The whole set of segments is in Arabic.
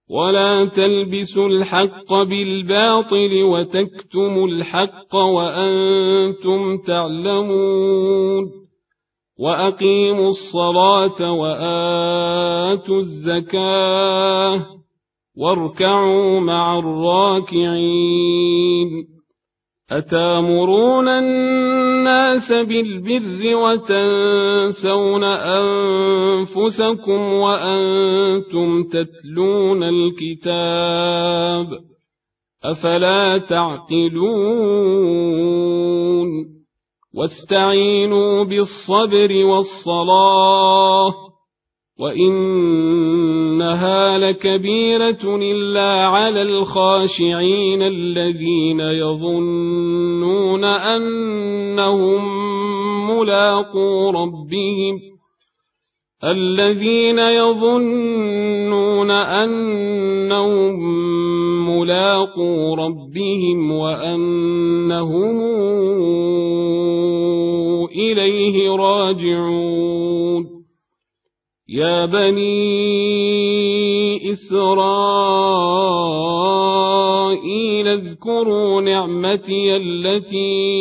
ولا تلبسوا الحق بالباطل وتكتموا الحق وأنتم تعلمون وأقيموا الصلاة وآتوا الزكاة واركعوا مع الراكعين أتامرون الناس بالبر وتنسون أنفسكم وأنتم تتلون الكتاب أفلا تعقلون واستعينوا بالصبر والصلاة وإنها لكبيرة إلا على الخاشعين الذين يظنون أنهم ملاقو ربهم وأنهم إليه راجعون يا بني إسرائيل اذكروا نعمتي التي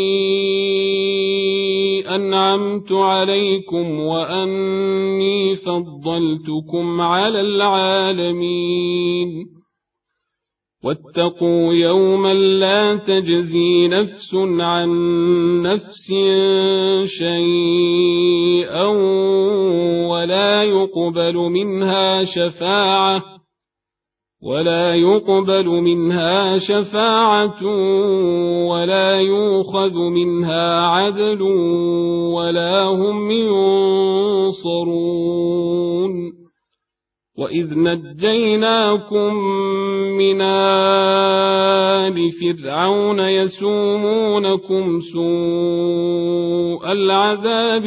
أنعمت عليكم وأني فضلتكم على العالمين واتقوا يوما لا تجزي نفس عن نفس شيئا ولا يقبل منها شفاعة ولا يؤخذ منها عدل ولا هم ينصرون وإذ نجيناكم من آل فرعون يسومونكم سوء العذاب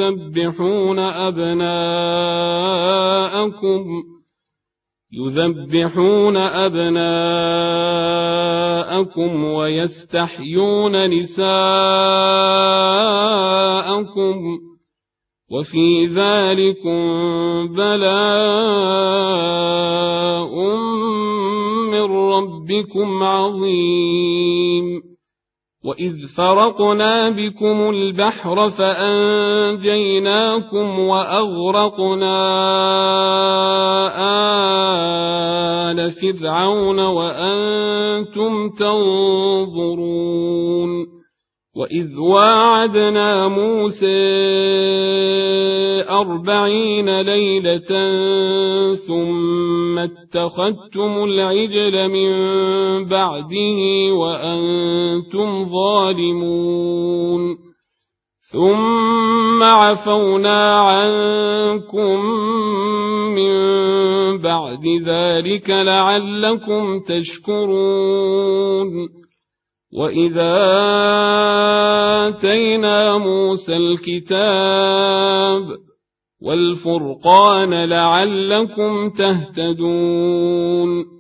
يذبحون أبناءكم ويستحيون نساءكم وفي ذلكم بلاء من ربكم عظيم وإذ فرقنا بكم البحر فأنجيناكم وأغرقنا آل فرعون وأنتم تنظرون وإذ واعدنا موسى 40 ليلة ثم اتخذتم العجل من بعده وأنتم ظالمون ثم عفونا عنكم من بعد ذلك لعلكم تشكرون وإذا آتينا موسى الكتاب والفرقان لعلكم تهتدون